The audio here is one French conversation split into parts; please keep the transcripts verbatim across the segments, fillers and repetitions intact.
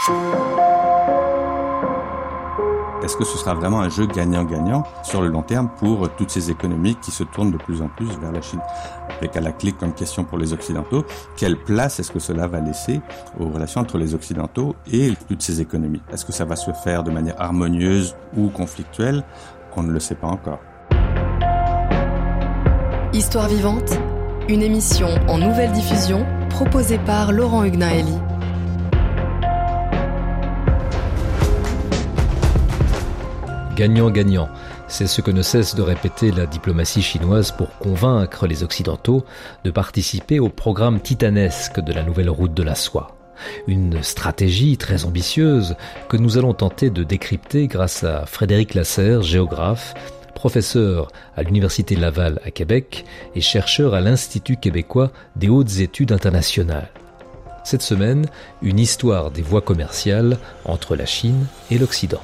Est-ce que ce sera vraiment un jeu gagnant-gagnant sur le long terme pour toutes ces économies qui se tournent de plus en plus vers la Chine? Avec à la clé comme question pour les Occidentaux, quelle place est-ce que cela va laisser aux relations entre les Occidentaux et toutes ces économies? Est-ce que ça va se faire de manière harmonieuse ou conflictuelle? On ne le sait pas encore. Histoire vivante, une émission en nouvelle diffusion proposée par Laurent Hugnaeli. Gagnant-gagnant, c'est ce que ne cesse de répéter la diplomatie chinoise pour convaincre les Occidentaux de participer au programme titanesque de la nouvelle route de la soie. Une stratégie très ambitieuse que nous allons tenter de décrypter grâce à Frédéric Lasserre, géographe, professeur à l'Université Laval à Québec et chercheur à l'Institut québécois des hautes études internationales. Cette semaine, une histoire des voies commerciales entre la Chine et l'Occident.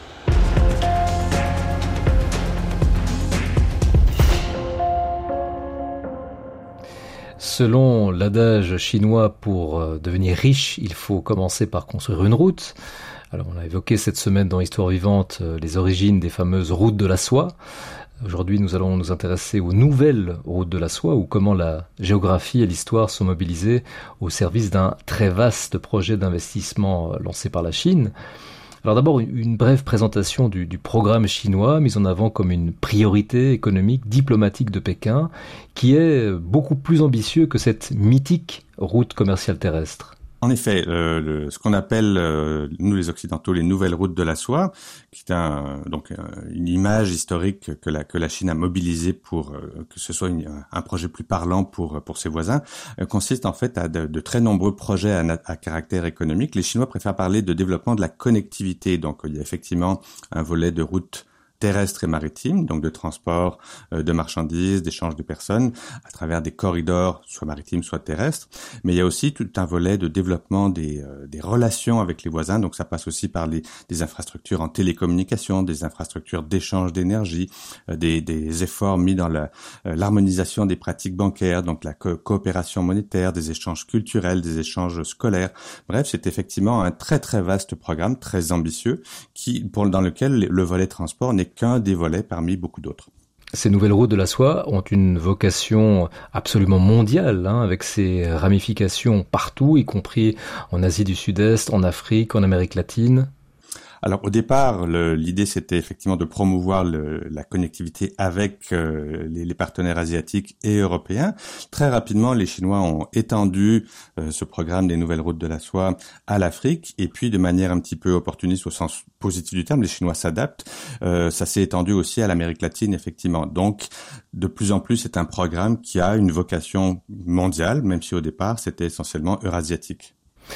Selon l'adage chinois, pour devenir riche, il faut commencer par construire une route. Alors, on a évoqué cette semaine dans Histoire vivante les origines des fameuses routes de la soie. Aujourd'hui, nous allons nous intéresser aux nouvelles routes de la soie, ou comment la géographie et l'histoire sont mobilisées au service d'un très vaste projet d'investissement lancé par la Chine. Alors d'abord, une brève présentation du, du programme chinois mis en avant comme une priorité économique, diplomatique de Pékin, qui est beaucoup plus ambitieux que cette mythique route commerciale terrestre. En effet, euh, le, ce qu'on appelle, euh, nous les Occidentaux, les nouvelles routes de la soie, qui est un, donc euh, une image historique que la, que la Chine a mobilisée pour euh, que ce soit une, un projet plus parlant pour, pour ses voisins, euh, consiste en fait à de, de très nombreux projets à, à caractère économique. Les Chinois préfèrent parler de développement de la connectivité, donc il y a effectivement un volet de route terrestre et maritime, donc de transport euh, de marchandises, d'échange de personnes à travers des corridors, soit maritimes, soit terrestres. Mais il y a aussi tout un volet de développement des, euh, des relations avec les voisins. Donc ça passe aussi par les, des infrastructures en télécommunication, des infrastructures d'échange d'énergie, euh, des, des efforts mis dans la, euh, l'harmonisation des pratiques bancaires, donc la co- coopération monétaire, des échanges culturels, des échanges scolaires. Bref, c'est effectivement un très très vaste programme, très ambitieux, qui pour, dans lequel le volet transport n'est qu'un des volets parmi beaucoup d'autres. Ces nouvelles routes de la soie ont une vocation absolument mondiale, hein, avec ses ramifications partout, y compris en Asie du Sud-Est, en Afrique, en Amérique latine. Alors au départ, le, l'idée c'était effectivement de promouvoir le, la connectivité avec euh, les, les partenaires asiatiques et européens. Très rapidement, les Chinois ont étendu euh, ce programme des nouvelles routes de la soie à l'Afrique, et puis de manière un petit peu opportuniste au sens positif du terme, les Chinois s'adaptent. Euh, ça s'est étendu aussi à l'Amérique latine, effectivement. Donc de plus en plus, c'est un programme qui a une vocation mondiale, même si au départ c'était essentiellement eurasiatique.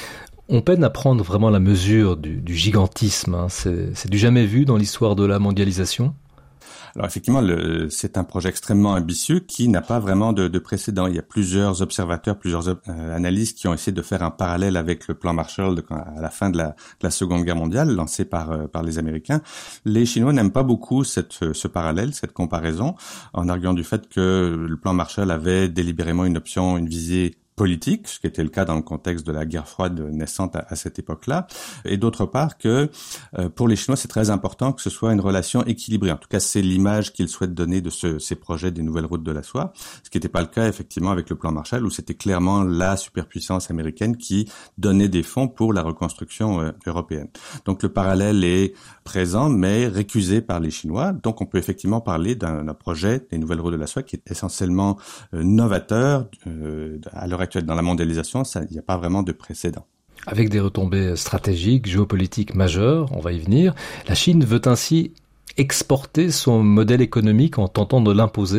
On peine à prendre vraiment la mesure du, du gigantisme, hein. C'est, c'est du jamais vu dans l'histoire de la mondialisation. Alors effectivement, le, c'est un projet extrêmement ambitieux qui n'a pas vraiment de, de précédent. Il y a plusieurs observateurs, plusieurs euh, analystes qui ont essayé de faire un parallèle avec le plan Marshall de, à la fin de la, de la Seconde Guerre mondiale, lancé par, euh, par les Américains. Les Chinois n'aiment pas beaucoup cette, ce parallèle, cette comparaison, en arguant du fait que le plan Marshall avait délibérément une option, une visée politique, ce qui était le cas dans le contexte de la guerre froide naissante à, à cette époque-là, et d'autre part que euh, pour les Chinois, c'est très important que ce soit une relation équilibrée. En tout cas, c'est l'image qu'ils souhaitent donner de ce, ces projets des nouvelles routes de la soie, ce qui n'était pas le cas effectivement avec le plan Marshall, où c'était clairement la superpuissance américaine qui donnait des fonds pour la reconstruction euh, européenne. Donc le parallèle est présent, mais récusé par les Chinois. Donc on peut effectivement parler d'un, d'un projet des nouvelles routes de la soie qui est essentiellement euh, novateur euh, à l'heure actuelle. Dans la mondialisation, il n'y a pas vraiment de précédent. Avec des retombées stratégiques, géopolitiques majeures, on va y venir, la Chine veut ainsi exporter son modèle économique en tentant de l'imposer.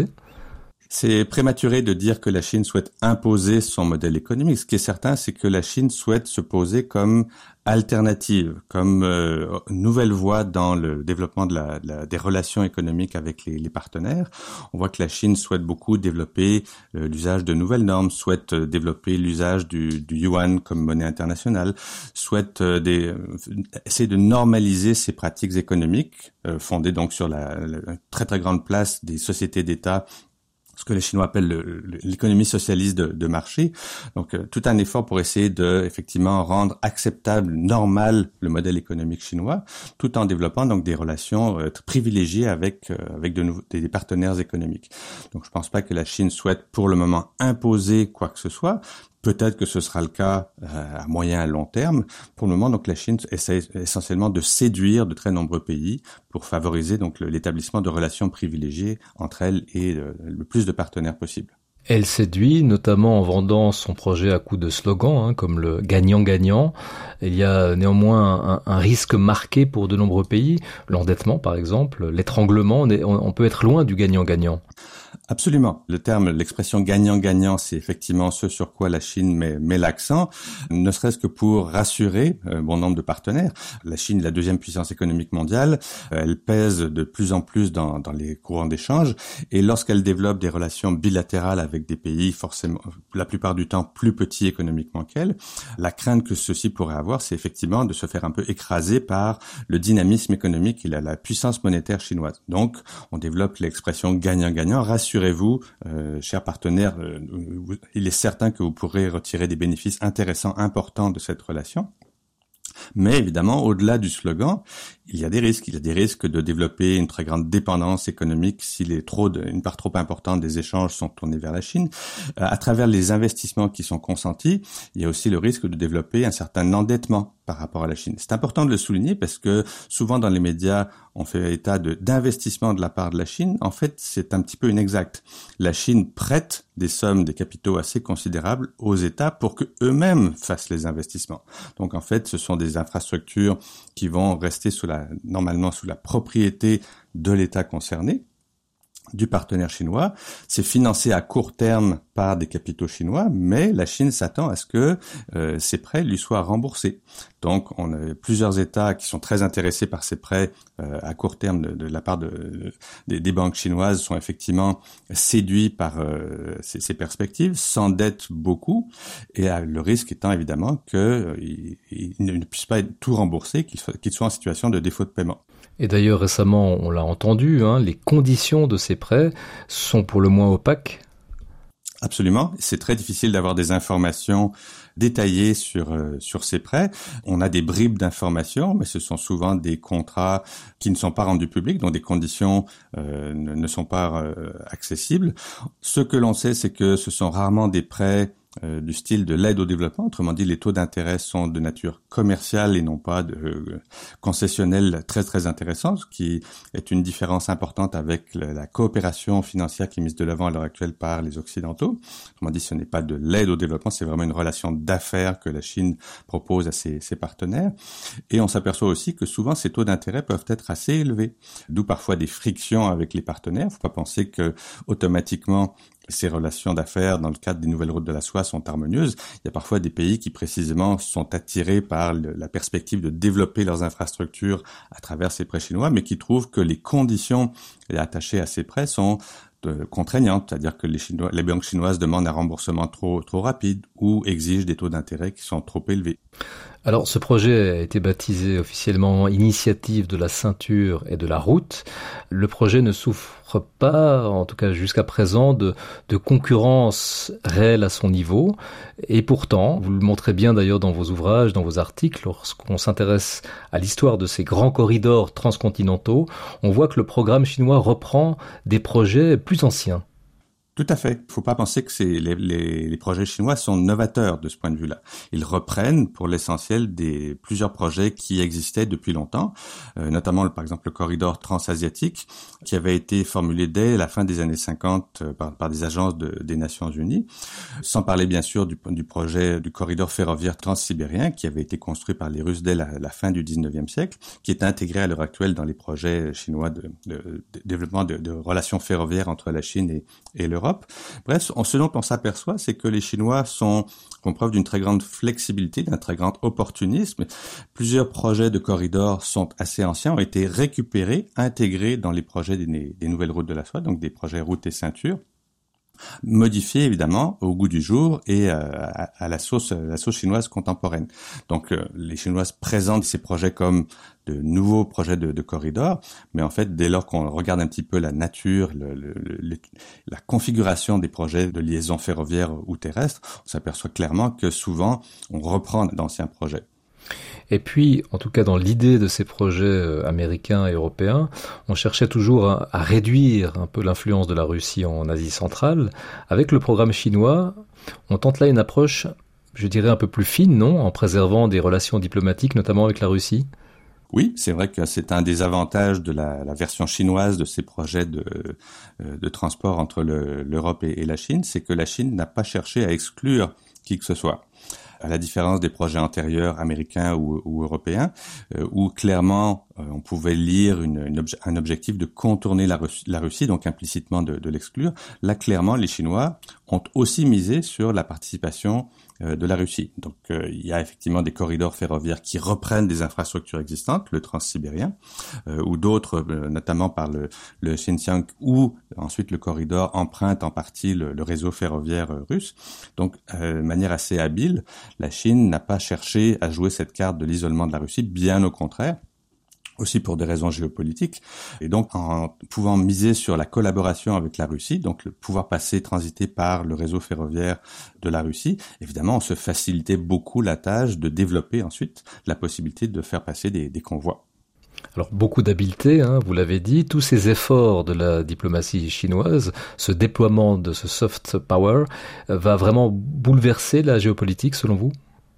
C'est prématuré de dire que la Chine souhaite imposer son modèle économique. Ce qui est certain, c'est que la Chine souhaite se poser comme alternative, comme euh, nouvelle voie dans le développement de la, de la, des relations économiques avec les, les partenaires. On voit que la Chine souhaite beaucoup développer euh, l'usage de nouvelles normes, souhaite euh, développer l'usage du, du yuan comme monnaie internationale, souhaite euh, des, euh, essayer de normaliser ses pratiques économiques, euh, fondées donc sur la, la très très grande place des sociétés d'État ce que les Chinois appellent le, le, l'économie socialiste de, de marché. Donc, euh, tout un effort pour essayer de, effectivement, rendre acceptable, normal le modèle économique chinois, tout en développant donc des relations euh, privilégiées avec euh, avec de nouveaux, des partenaires économiques. Donc, je pense pas que la Chine souhaite pour le moment imposer quoi que ce soit. Peut-être que ce sera le cas euh, à moyen et à long terme. Pour le moment, donc la Chine essaie essentiellement de séduire de très nombreux pays pour favoriser donc le, l'établissement de relations privilégiées entre elles et euh, le plus de partenaires possible. Elle séduit notamment en vendant son projet à coups de slogans, hein, comme le gagnant-gagnant. Il y a néanmoins un, un risque marqué pour de nombreux pays, l'endettement par exemple, l'étranglement. On, est, on, on peut être loin du gagnant-gagnant. Absolument. Le terme, l'expression gagnant-gagnant, c'est effectivement ce sur quoi la Chine met, met l'accent, ne serait-ce que pour rassurer un bon nombre de partenaires. La Chine est la deuxième puissance économique mondiale. Elle pèse de plus en plus dans, dans les courants d'échange. Et lorsqu'elle développe des relations bilatérales avec des pays forcément, la plupart du temps, plus petits économiquement qu'elle, la crainte que ceci pourrait avoir, c'est effectivement de se faire un peu écraser par le dynamisme économique et la, la puissance monétaire chinoise. Donc, on développe l'expression gagnant-gagnant. Rassurez-vous, euh, chers partenaires, euh, il est certain que vous pourrez retirer des bénéfices intéressants, importants de cette relation. Mais évidemment, au-delà du slogan, il y a des risques. Il y a des risques de développer une très grande dépendance économique si les trop de, une part trop importante des échanges sont tournés vers la Chine. Euh, à travers les investissements qui sont consentis, il y a aussi le risque de développer un certain endettement par rapport à la Chine. C'est important de le souligner parce que souvent dans les médias, on fait état de, d'investissement de la part de la Chine. En fait, c'est un petit peu inexact. La Chine prête des sommes, des capitaux assez considérables aux États pour que eux-mêmes fassent les investissements. Donc en fait, ce sont des infrastructures qui vont rester sous la, normalement sous la propriété de l'État concerné, du partenaire chinois. C'est financé à court terme par des capitaux chinois, mais la Chine s'attend à ce que euh, ces prêts lui soient remboursés. Donc, on a plusieurs États qui sont très intéressés par ces prêts euh, à court terme de, de la part de, de, des, des banques chinoises, sont effectivement séduits par euh, ces, ces perspectives, s'endettent beaucoup, et euh, le risque étant évidemment qu'ils euh, ne puissent pas être tout remboursés, qu'ils soient, qu'ils soient en situation de défaut de paiement. Et d'ailleurs, récemment, on l'a entendu, hein, les conditions de ces prêts sont pour le moins opaques. Absolument. C'est très difficile d'avoir des informations détaillées sur euh, sur ces prêts. On a des bribes d'informations, mais ce sont souvent des contrats qui ne sont pas rendus publics, dont des conditions euh, ne, ne sont pas euh, accessibles. Ce que l'on sait, c'est que ce sont rarement des prêts Euh, du style de l'aide au développement. Autrement dit, les taux d'intérêt sont de nature commerciale et non pas de, euh, concessionnelle très très intéressante, ce qui est une différence importante avec la, la coopération financière qui est mise de l'avant à l'heure actuelle par les Occidentaux. Autrement dit, ce n'est pas de l'aide au développement, c'est vraiment une relation d'affaires que la Chine propose à ses, ses partenaires. Et on s'aperçoit aussi que souvent, ces taux d'intérêt peuvent être assez élevés, d'où parfois des frictions avec les partenaires. Il ne faut pas penser que automatiquement ces relations d'affaires dans le cadre des nouvelles routes de la soie sont harmonieuses. Il y a parfois des pays qui précisément sont attirés par le, la perspective de développer leurs infrastructures à travers ces prêts chinois, mais qui trouvent que les conditions attachées à ces prêts sont de, contraignantes, c'est-à-dire que les, Chinois, les banques chinoises demandent un remboursement trop, trop rapide ou exigent des taux d'intérêt qui sont trop élevés. Alors, ce projet a été baptisé officiellement Initiative de la ceinture et de la route. Le projet ne souffre pas, en tout cas jusqu'à présent, de, de concurrence réelle à son niveau. Et pourtant, vous le montrez bien d'ailleurs dans vos ouvrages, dans vos articles, lorsqu'on s'intéresse à l'histoire de ces grands corridors transcontinentaux, on voit que le programme chinois reprend des projets plus anciens. Tout à fait. Il ne faut pas penser que c'est les, les, les projets chinois sont novateurs de ce point de vue-là. Ils reprennent pour l'essentiel des plusieurs projets qui existaient depuis longtemps, euh, notamment par exemple le corridor transasiatique qui avait été formulé dès la fin des années cinquante euh, par, par des agences de, des Nations Unies, sans parler bien sûr du, du projet du corridor ferroviaire transsibérien qui avait été construit par les Russes dès la, la fin du dix-neuvième siècle, qui est intégré à l'heure actuelle dans les projets chinois de, de, de développement de, de relations ferroviaires entre la Chine et, et l'Europe. Bref, ce dont on s'aperçoit, c'est que les Chinois sont, font preuve d'une très grande flexibilité, d'un très grand opportunisme. Plusieurs projets de corridors sont assez anciens, ont été récupérés, intégrés dans les projets des, des nouvelles routes de la soie, donc des projets routes et ceintures. modifié évidemment au goût du jour et euh, à, à la sauce la sauce chinoise contemporaine. Donc euh, les Chinoises présentent ces projets comme de nouveaux projets de, de corridors, mais en fait dès lors qu'on regarde un petit peu la nature, le, le, le, la configuration des projets de liaison ferroviaire ou terrestre, on s'aperçoit clairement que souvent on reprend d'anciens projets. Et puis, en tout cas dans l'idée de ces projets américains et européens, on cherchait toujours à, à réduire un peu l'influence de la Russie en Asie centrale. Avec le programme chinois, on tente là une approche, je dirais, un peu plus fine, non, en préservant des relations diplomatiques, notamment avec la Russie. Oui, c'est vrai que c'est un des avantages de la, la version chinoise de ces projets de, de transport entre le, l'Europe et, et la Chine, c'est que la Chine n'a pas cherché à exclure qui que ce soit. À la différence des projets antérieurs américains ou, ou européens, euh, où clairement euh, on pouvait lire une, une obje- un objectif de contourner la, Russie, la Russie, donc implicitement de, de l'exclure. Là, clairement, les Chinois ont aussi misé sur la participation euh, de la Russie. Donc, euh, il y a effectivement des corridors ferroviaires qui reprennent des infrastructures existantes, le transsibérien, euh, ou d'autres, euh, notamment par le, le Xinjiang, ou ensuite le corridor emprunte en partie le, le réseau ferroviaire euh, russe. Donc, euh, de manière assez habile, la Chine n'a pas cherché à jouer cette carte de l'isolement de la Russie, bien au contraire, aussi pour des raisons géopolitiques. Et donc, en pouvant miser sur la collaboration avec la Russie, donc le pouvoir passer, transiter par le réseau ferroviaire de la Russie, évidemment, on se facilitait beaucoup la tâche de développer ensuite la possibilité de faire passer des, des convois. Alors beaucoup d'habileté, hein, vous l'avez dit, tous ces efforts de la diplomatie chinoise, ce déploiement de ce soft power, euh, va vraiment bouleverser la géopolitique selon vous ?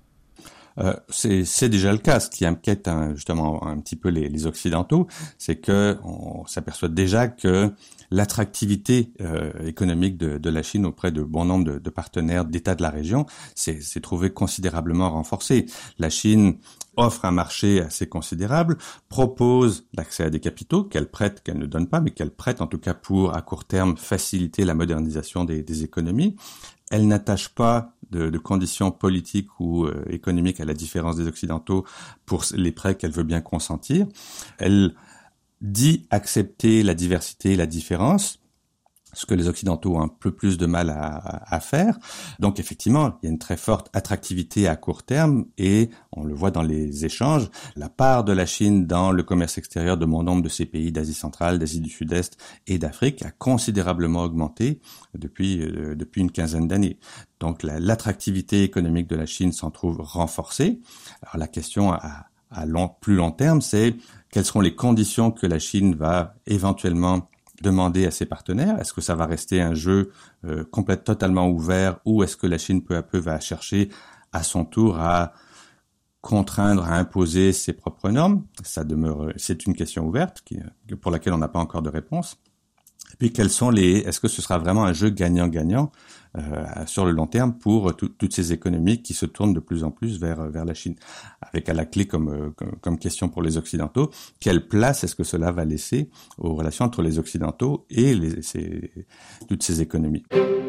Euh, c'est, c'est déjà le cas. Ce qui inquiète hein, justement un petit peu les, les Occidentaux, c'est que on s'aperçoit déjà que l'attractivité euh, économique de, de la Chine auprès de bon nombre de, de partenaires d'États de la région s'est, s'est trouvée considérablement renforcée. La Chine offre un marché assez considérable, propose l'accès à des capitaux qu'elle prête, qu'elle ne donne pas, mais qu'elle prête en tout cas pour, à court terme, faciliter la modernisation des, des économies. Elle n'attache pas de, de conditions politiques ou euh, économiques à la différence des Occidentaux pour les prêts qu'elle veut bien consentir. Elle dit accepter la diversité et la différence, ce que les Occidentaux ont un peu plus de mal à, à faire. Donc effectivement, il y a une très forte attractivité à court terme et on le voit dans les échanges. La part de la Chine dans le commerce extérieur de bon nombre de ces pays d'Asie centrale, d'Asie du Sud-Est et d'Afrique a considérablement augmenté depuis, euh, depuis une quinzaine d'années. Donc la, l'attractivité économique de la Chine s'en trouve renforcée. Alors la question à, à long, plus long terme, c'est quelles seront les conditions que la Chine va éventuellement demander à ses partenaires. Est-ce que ça va rester un jeu euh, complètement totalement ouvert ou est-ce que la Chine peu à peu va chercher à son tour à contraindre, à imposer ses propres normes? Ça demeure, c'est une question ouverte qui, pour laquelle on n'a pas encore de réponse. Et puis quels sont les, est-ce que ce sera vraiment un jeu gagnant-gagnant euh, sur le long terme pour tout, toutes ces économies qui se tournent de plus en plus vers vers la Chine, avec à la clé comme, comme comme question pour les Occidentaux, quelle place est-ce que cela va laisser aux relations entre les Occidentaux et les, ces, toutes ces économies?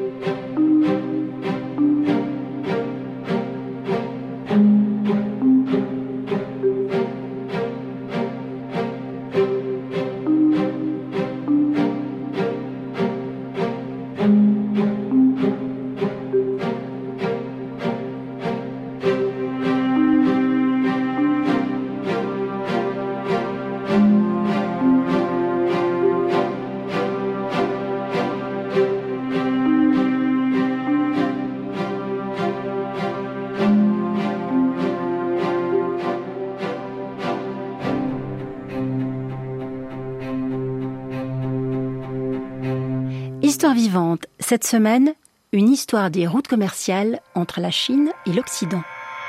Histoire vivante, cette semaine, une histoire des routes commerciales entre la Chine et l'Occident.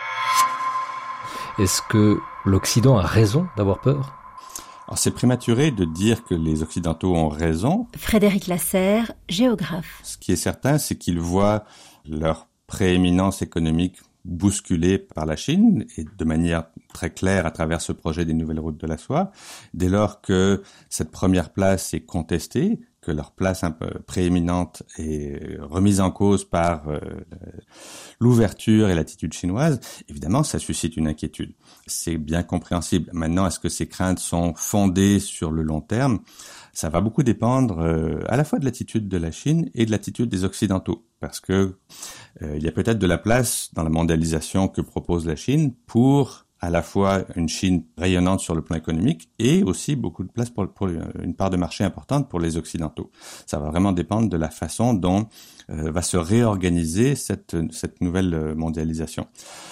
Est-ce que l'Occident a raison d'avoir peur ? Alors c'est prématuré de dire que les Occidentaux ont raison. Frédéric Lasserre, géographe. Ce qui est certain, c'est qu'ils voient leur prééminence économique bousculée par la Chine, et de manière très claire à travers ce projet des nouvelles routes de la soie. Dès lors que cette première place est contestée, que leur place un peu prééminente est remise en cause par euh, l'ouverture et l'attitude chinoise, évidemment, ça suscite une inquiétude. C'est bien compréhensible. Maintenant, est-ce que ces craintes sont fondées sur le long terme ? Ça va beaucoup dépendre euh, à la fois de l'attitude de la Chine et de l'attitude des Occidentaux, parce que euh, il y a peut-être de la place dans la mondialisation que propose la Chine pour à la fois une Chine rayonnante sur le plan économique et aussi beaucoup de place pour, pour une part de marché importante pour les Occidentaux. Ça va vraiment dépendre de la façon dont euh, va se réorganiser cette, cette nouvelle mondialisation.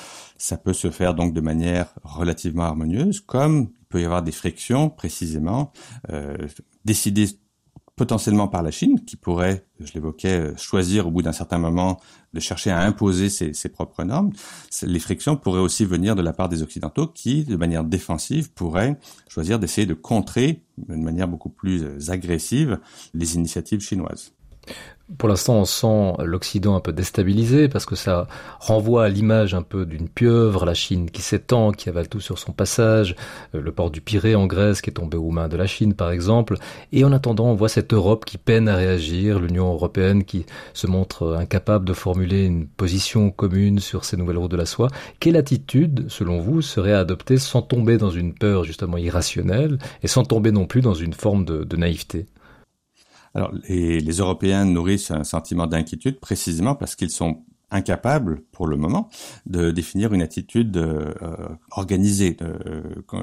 Ça peut se faire donc de manière relativement harmonieuse, comme il peut y avoir des frictions précisément euh, décidées potentiellement par la Chine, qui pourrait, je l'évoquais, choisir au bout d'un certain moment de chercher à imposer ses, ses propres normes. Les frictions pourraient aussi venir de la part des Occidentaux qui, de manière défensive, pourraient choisir d'essayer de contrer, de manière beaucoup plus agressive, les initiatives chinoises. Pour l'instant, on sent l'Occident un peu déstabilisé parce que ça renvoie à l'image un peu d'une pieuvre, la Chine qui s'étend, qui avale tout sur son passage, le port du Pirée en Grèce qui est tombé aux mains de la Chine par exemple. Et en attendant, on voit cette Europe qui peine à réagir, l'Union européenne qui se montre incapable de formuler une position commune sur ces nouvelles routes de la soie. Quelle attitude, selon vous, serait à adopter sans tomber dans une peur justement irrationnelle et sans tomber non plus dans une forme de, de naïveté ? Alors, les, les Européens nourrissent un sentiment d'inquiétude précisément parce qu'ils sont incapables, pour le moment, de définir une attitude euh, organisée, euh,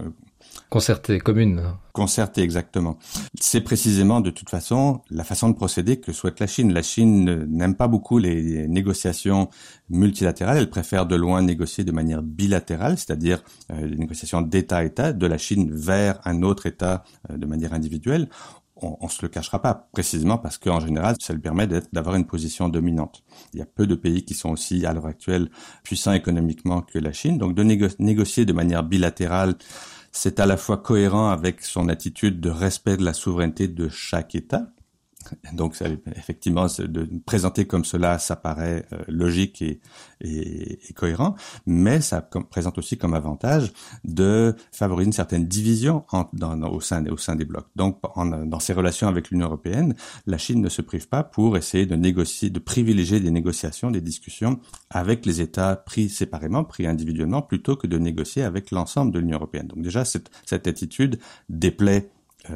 concertée, commune. Concertée, exactement. C'est précisément, de toute façon, la façon de procéder que souhaite la Chine. La Chine n'aime pas beaucoup les négociations multilatérales. Elle préfère de loin négocier de manière bilatérale, c'est-à-dire euh, des négociations d'État à État, de la Chine vers un autre État euh, de manière individuelle. On, on se le cachera pas, précisément parce qu'en général, ça lui permet d'être, d'avoir une position dominante. Il y a peu de pays qui sont aussi, à l'heure actuelle, puissants économiquement que la Chine. Donc, de négo- négocier de manière bilatérale, c'est à la fois cohérent avec son attitude de respect de la souveraineté de chaque État. Donc, ça, effectivement, de présenter comme cela, ça paraît euh, logique et, et, et cohérent, mais ça com- présente aussi comme avantage de favoriser une certaine division en, dans, dans, au sein au sein des blocs. Donc, en, dans ses relations avec l'Union européenne, la Chine ne se prive pas pour essayer de négocier, de privilégier des négociations, des discussions avec les États pris séparément, pris individuellement, plutôt que de négocier avec l'ensemble de l'Union européenne. Donc, déjà, cette, cette attitude déplaît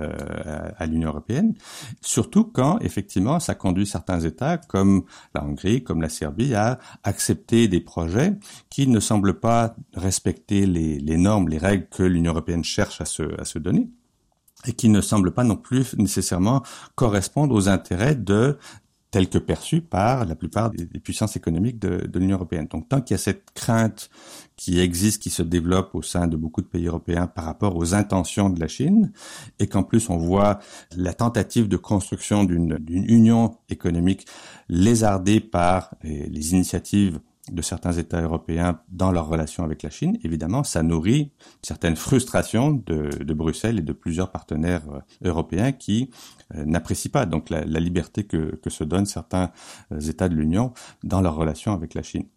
Euh, à l'Union européenne, surtout quand, effectivement, ça conduit certains États, comme la Hongrie, comme la Serbie, à accepter des projets qui ne semblent pas respecter les, les normes, les règles que l'Union européenne cherche à se, à se donner, et qui ne semblent pas non plus nécessairement correspondre aux intérêts de tels que perçus par la plupart des, des puissances économiques de, de l'Union européenne. Donc, tant qu'il y a cette crainte qui existe, qui se développe au sein de beaucoup de pays européens par rapport aux intentions de la Chine, et qu'en plus on voit la tentative de construction d'une, d'une union économique lézardée par les, les initiatives de certains États européens dans leur relation avec la Chine, évidemment, ça nourrit une certaine frustration de, de Bruxelles et de plusieurs partenaires européens qui euh, n'apprécient pas donc la, la liberté que, que se donnent certains États de l'Union dans leur relation avec la Chine.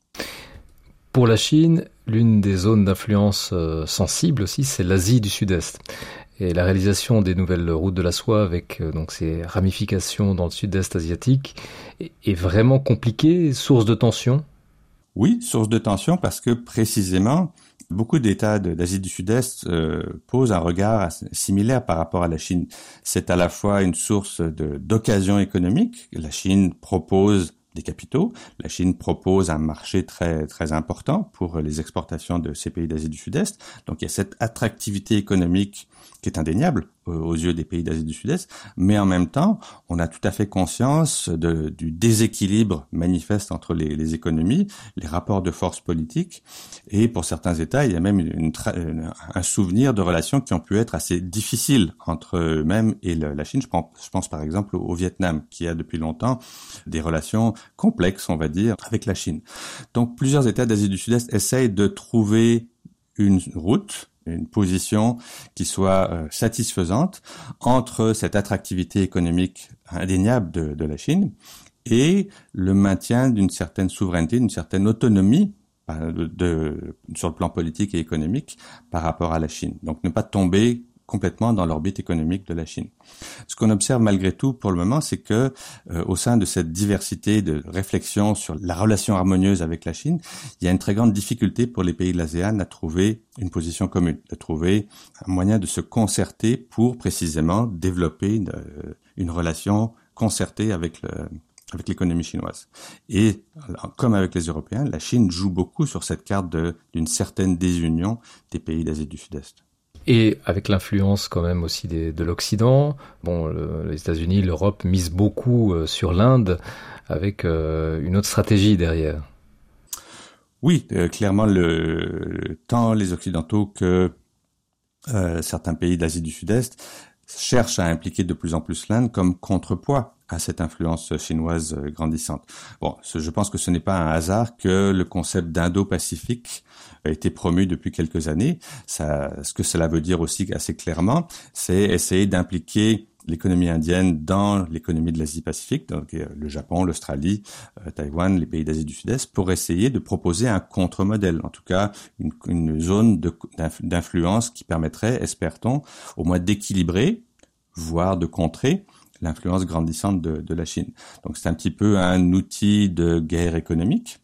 Pour la Chine, l'une des zones d'influence euh, sensibles aussi, c'est l'Asie du Sud-Est. Et la réalisation des nouvelles routes de la soie avec euh, donc ces ramifications dans le Sud-Est asiatique est, est vraiment compliquée, source de tension. Oui, source de tension parce que précisément, beaucoup d'États de, d'Asie du Sud-Est euh, posent un regard similaire par rapport à la Chine. C'est à la fois une source de, d'occasion économique. La Chine propose des capitaux. La Chine propose un marché très très important pour les exportations de ces pays d'Asie du Sud-Est. Donc il y a cette attractivité économique qui est indéniable aux yeux des pays d'Asie du Sud-Est, mais en même temps, on a tout à fait conscience de, du déséquilibre manifeste entre les, les économies, les rapports de force politiques, et pour certains États, il y a même une, une, un souvenir de relations qui ont pu être assez difficiles entre eux-mêmes et le, la Chine. Je pense, je pense par exemple au, au Vietnam, qui a depuis longtemps des relations complexes, on va dire, avec la Chine. Donc plusieurs États d'Asie du Sud-Est essayent de trouver une route, une position qui soit euh, satisfaisante entre cette attractivité économique indéniable de, de la Chine et le maintien d'une certaine souveraineté, d'une certaine autonomie de, de, sur le plan politique et économique par rapport à la Chine. Donc ne pas tomber complètement dans l'orbite économique de la Chine. Ce qu'on observe malgré tout pour le moment, c'est que euh, au sein de cette diversité de réflexions sur la relation harmonieuse avec la Chine, il y a une très grande difficulté pour les pays de l'ASEAN à trouver une position commune, à trouver un moyen de se concerter pour précisément développer une, une relation concertée avec le avec l'économie chinoise. Et comme avec les Européens, la Chine joue beaucoup sur cette carte de, d'une certaine désunion des pays d'Asie du Sud-Est. Et avec l'influence quand même aussi des, de l'Occident, bon, le, les États-Unis, l'Europe misent beaucoup euh, sur l'Inde avec euh, une autre stratégie derrière. Oui, euh, clairement, le, tant les Occidentaux que euh, certains pays d'Asie du Sud-Est cherchent à impliquer de plus en plus l'Inde comme contrepoids à cette influence chinoise grandissante. Bon, je pense que ce n'est pas un hasard que le concept d'Indo-Pacifique a été promu depuis quelques années. Ça, ce que cela veut dire aussi assez clairement, c'est essayer d'impliquer l'économie indienne dans l'économie de l'Asie-Pacifique, donc le Japon, l'Australie, euh, Taïwan, les pays d'Asie du Sud-Est, pour essayer de proposer un contre-modèle, en tout cas une, une zone de, d'influence qui permettrait, espère-t-on, au moins d'équilibrer, voire de contrer l'influence grandissante de, de la Chine. Donc c'est un petit peu un outil de guerre économique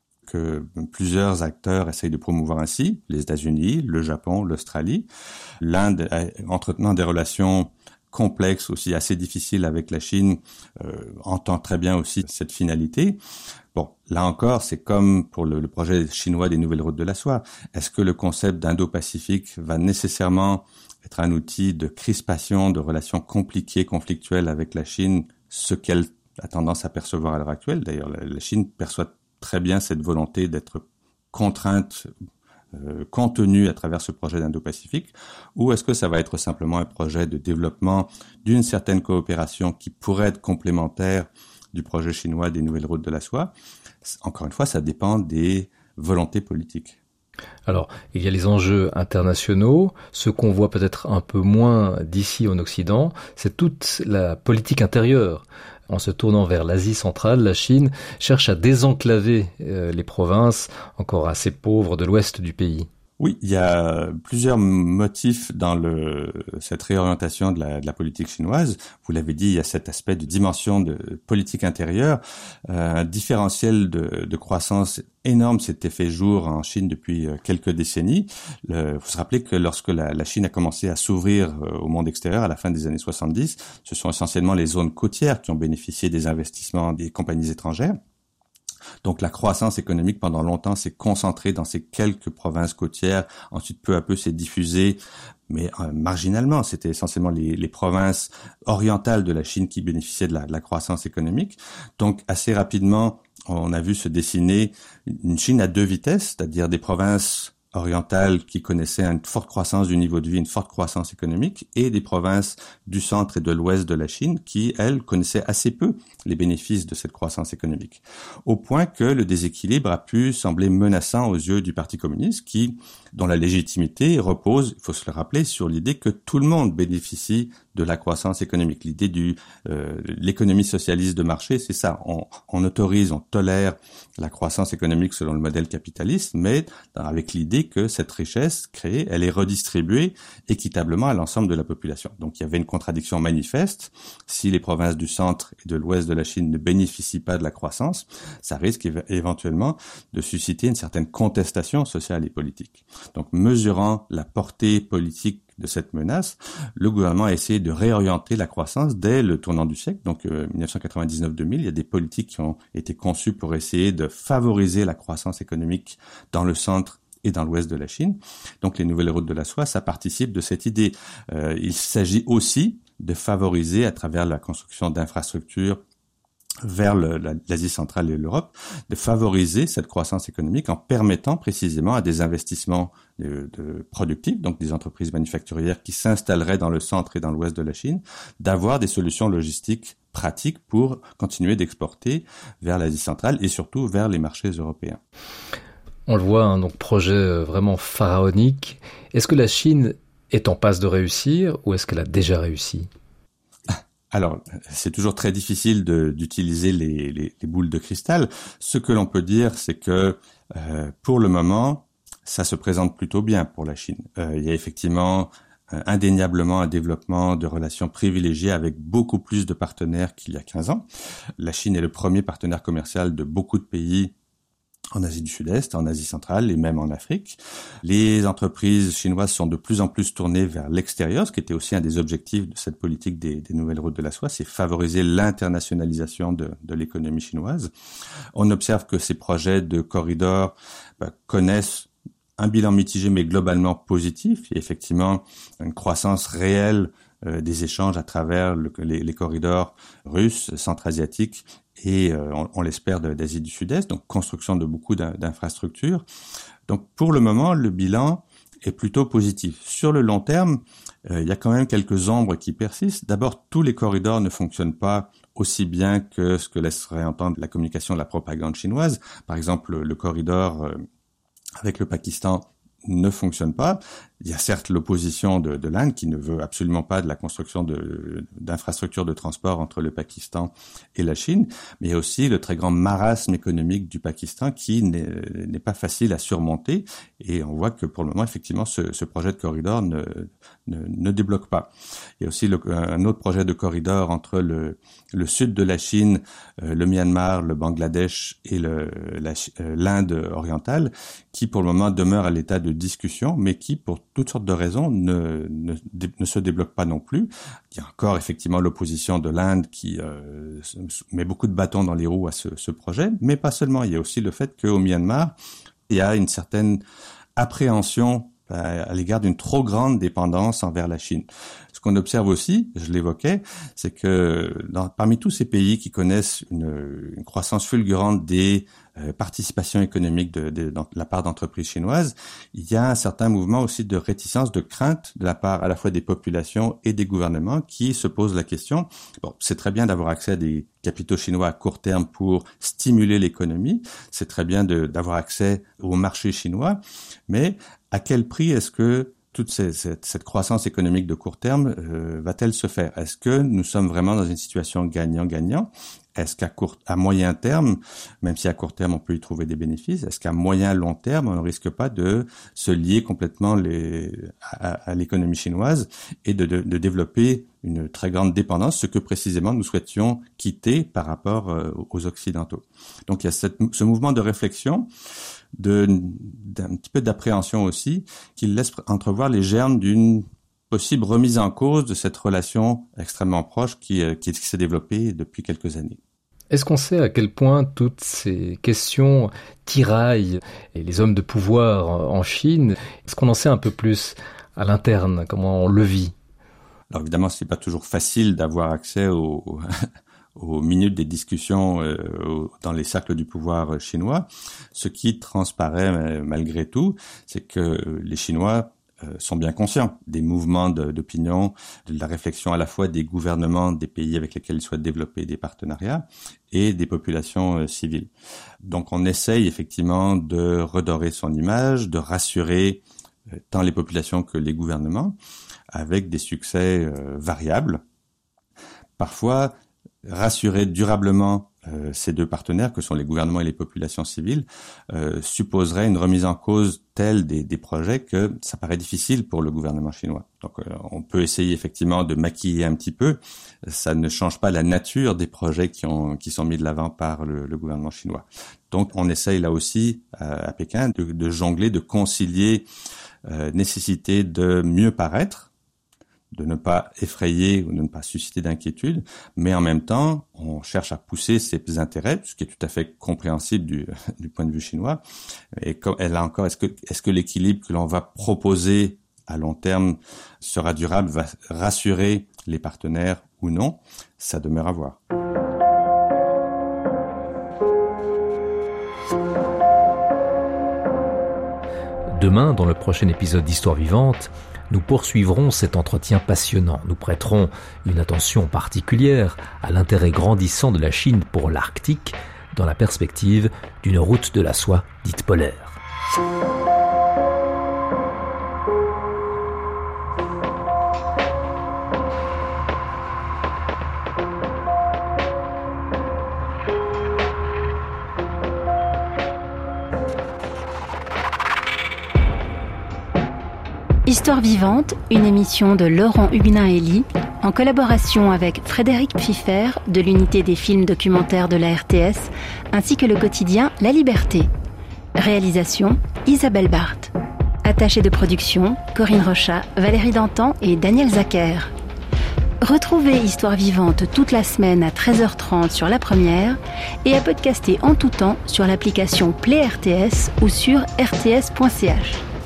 que plusieurs acteurs essayent de promouvoir ainsi, les États-Unis, le Japon, l'Australie, l'Inde entretenant des relations complexes aussi assez difficiles avec la Chine, euh, entend très bien aussi cette finalité. Bon, là encore, c'est comme pour le, le projet chinois des nouvelles routes de la soie. Est-ce que le concept d'Indo-Pacifique va nécessairement être un outil de crispation, de relations compliquées, conflictuelles avec la Chine, ce qu'elle a tendance à percevoir à l'heure actuelle? D'ailleurs, la, la Chine perçoit très bien cette volonté d'être contrainte, euh, contenue à travers ce projet d'Indo-Pacifique, ou est-ce que ça va être simplement un projet de développement d'une certaine coopération qui pourrait être complémentaire du projet chinois des nouvelles routes de la soie? Encore une fois, ça dépend des volontés politiques. Alors, il y a les enjeux internationaux. Ce qu'on voit peut-être un peu moins d'ici en Occident, c'est toute la politique intérieure. En se tournant vers l'Asie centrale, la Chine cherche à désenclaver euh, les provinces encore assez pauvres de l'ouest du pays. Oui, il y a plusieurs motifs dans le, cette réorientation de la, de la politique chinoise. Vous l'avez dit, il y a cet aspect de dimension de politique intérieure. Euh, un différentiel de, de croissance énorme s'était fait jour en Chine depuis quelques décennies. Il faut se rappeler que lorsque la, la Chine a commencé à s'ouvrir au monde extérieur à la fin des années soixante-dix, ce sont essentiellement les zones côtières qui ont bénéficié des investissements des compagnies étrangères. Donc la croissance économique pendant longtemps s'est concentrée dans ces quelques provinces côtières, ensuite peu à peu s'est diffusée, mais euh, marginalement. C'était essentiellement les, les provinces orientales de la Chine qui bénéficiaient de la, de la croissance économique. Donc assez rapidement, on a vu se dessiner une Chine à deux vitesses, c'est-à-dire des provinces orientales qui connaissaient une forte croissance du niveau de vie, une forte croissance économique, et des provinces du centre et de l'ouest de la Chine qui, elles, connaissaient assez peu les bénéfices de cette croissance économique. Au point que le déséquilibre a pu sembler menaçant aux yeux du Parti communiste qui, dont la légitimité repose, il faut se le rappeler, sur l'idée que tout le monde bénéficie de la croissance économique. L'idée du euh, l'économie socialiste de marché, c'est ça. On, on autorise, on tolère la croissance économique selon le modèle capitaliste, mais avec l'idée que cette richesse créée, elle est redistribuée équitablement à l'ensemble de la population. Donc il y avait une contradiction manifeste. Si les provinces du centre et de l'ouest de la Chine ne bénéficient pas de la croissance, ça risque éve- éventuellement de susciter une certaine contestation sociale et politique. Donc mesurant la portée politique de cette menace, le gouvernement a essayé de réorienter la croissance dès le tournant du siècle, donc euh, dix-neuf cent quatre-vingt-dix-neuf deux mille. Il y a des politiques qui ont été conçues pour essayer de favoriser la croissance économique dans le centre et dans l'ouest de la Chine. Donc les nouvelles routes de la soie, ça participe de cette idée. Euh, il s'agit aussi de favoriser à travers la construction d'infrastructures vers le, la, l'Asie centrale et l'Europe, de favoriser cette croissance économique en permettant précisément à des investissements de, de productifs, donc des entreprises manufacturières qui s'installeraient dans le centre et dans l'ouest de la Chine, d'avoir des solutions logistiques pratiques pour continuer d'exporter vers l'Asie centrale et surtout vers les marchés européens. On le voit, un donc projet vraiment pharaonique. Est-ce que la Chine est en passe de réussir ou est-ce qu'elle a déjà réussi ? Alors, c'est toujours très difficile de, d'utiliser les, les, les boules de cristal. Ce que l'on peut dire, c'est que euh, pour le moment, ça se présente plutôt bien pour la Chine. Euh, il y a effectivement euh, indéniablement un développement de relations privilégiées avec beaucoup plus de partenaires qu'il y a quinze ans. La Chine est le premier partenaire commercial de beaucoup de pays en Asie du Sud-Est, en Asie centrale et même en Afrique. Les entreprises chinoises sont de plus en plus tournées vers l'extérieur, ce qui était aussi un des objectifs de cette politique des, des nouvelles routes de la soie, c'est favoriser l'internationalisation de, de l'économie chinoise. On observe que ces projets de corridors bah, connaissent un bilan mitigé mais globalement positif. Il y a effectivement une croissance réelle euh, des échanges à travers le, les, les corridors russes, centra-asiatiques et euh, on, on l'espère de, d'Asie du Sud-Est, donc construction de beaucoup d'infrastructures. Donc pour le moment, le bilan est plutôt positif. Sur le long terme, euh, il y a quand même quelques ombres qui persistent. D'abord, tous les corridors ne fonctionnent pas aussi bien que ce que laisserait entendre la communication de la propagande chinoise. Par exemple, le, le corridor euh, avec le Pakistan ne fonctionne pas. Il y a certes l'opposition de, de l'Inde qui ne veut absolument pas de la construction de, d'infrastructures de transport entre le Pakistan et la Chine, mais il y a aussi le très grand marasme économique du Pakistan qui n'est, n'est pas facile à surmonter et on voit que pour le moment, effectivement, ce, ce projet de corridor ne, ne, ne débloque pas. Il y a aussi le, un autre projet de corridor entre le, le sud de la Chine, euh, le Myanmar, le Bangladesh et le, la, euh, l'Inde orientale qui pour le moment demeure à l'état de discussion, mais qui pour toutes sortes de raisons ne, ne, ne se débloque pas non plus. Il y a encore effectivement l'opposition de l'Inde qui euh, met beaucoup de bâtons dans les roues à ce, ce projet, mais pas seulement. Il y a aussi le fait qu'au Myanmar, il y a une certaine appréhension à l'égard d'une trop grande dépendance envers la Chine. Ce qu'on observe aussi, je l'évoquais, c'est que dans, parmi tous ces pays qui connaissent une, une croissance fulgurante des euh, participations économiques de, de, de la part d'entreprises chinoises, il y a un certain mouvement aussi de réticence, de crainte de la part à la fois des populations et des gouvernements qui se posent la question, bon, c'est très bien d'avoir accès à des capitaux chinois à court terme pour stimuler l'économie, c'est très bien de, d'avoir accès au marché chinois, mais à quel prix est-ce que toute ces, cette, cette croissance économique de court terme euh, va-t-elle se faire? Est-ce que nous sommes vraiment dans une situation gagnant-gagnant? Est-ce qu'à court, à moyen terme, même si à court terme on peut y trouver des bénéfices, est-ce qu'à moyen long terme on ne risque pas de se lier complètement les, à, à l'économie chinoise et de, de, de développer une très grande dépendance, ce que précisément nous souhaitions quitter par rapport euh, aux Occidentaux. Donc il y a cette, ce mouvement de réflexion, de, d'un petit peu d'appréhension aussi, qui laisse entrevoir les germes d'une possible remise en cause de cette relation extrêmement proche qui, qui, qui s'est développée depuis quelques années. Est-ce qu'on sait à quel point toutes ces questions tiraillent les hommes de pouvoir en Chine? Est-ce qu'on en sait un peu plus à l'interne, comment on le vit? Alors évidemment, c'est pas toujours facile d'avoir accès aux, aux minutes des discussions euh, dans les cercles du pouvoir chinois. Ce qui transparaît malgré tout, c'est que les Chinois euh, sont bien conscients des mouvements de, d'opinion, de la réflexion à la fois des gouvernements des pays avec lesquels ils souhaitent développer des partenariats et des populations euh, civiles. Donc on essaye effectivement de redorer son image, de rassurer euh, tant les populations que les gouvernements, avec des succès euh, variables. Parfois, rassurer durablement euh, ces deux partenaires, que sont les gouvernements et les populations civiles, euh, supposerait une remise en cause telle des, des projets que ça paraît difficile pour le gouvernement chinois. Donc, euh, on peut essayer effectivement de maquiller un petit peu. Ça ne change pas la nature des projets qui, ont, qui sont mis de l'avant par le, le gouvernement chinois. Donc, on essaye là aussi à, à Pékin de, de jongler, de concilier euh, nécessité de mieux paraître, de ne pas effrayer ou de ne pas susciter d'inquiétude, mais en même temps, on cherche à pousser ses intérêts, ce qui est tout à fait compréhensible du, du point de vue chinois. Et comme, et là encore, est-ce que, est-ce que l'équilibre que l'on va proposer à long terme sera durable, va rassurer les partenaires ou non? Ça demeure à voir. Demain, dans le prochain épisode d'Histoire vivante, nous poursuivrons cet entretien passionnant. Nous prêterons une attention particulière à l'intérêt grandissant de la Chine pour l'Arctique dans la perspective d'une route de la soie dite polaire. Histoire vivante, une émission de Laurent Huguenin-Elie, en collaboration avec Frédéric Pfiffer de l'unité des films documentaires de la R T S, ainsi que le quotidien La Liberté. Réalisation, Isabelle Barthes. Attachée de production, Corinne Rochat, Valérie Dantan et Daniel Zacher. Retrouvez Histoire vivante toute la semaine à treize heures trente sur La Première et à podcaster en tout temps sur l'application Play R T S ou sur r t s point c h.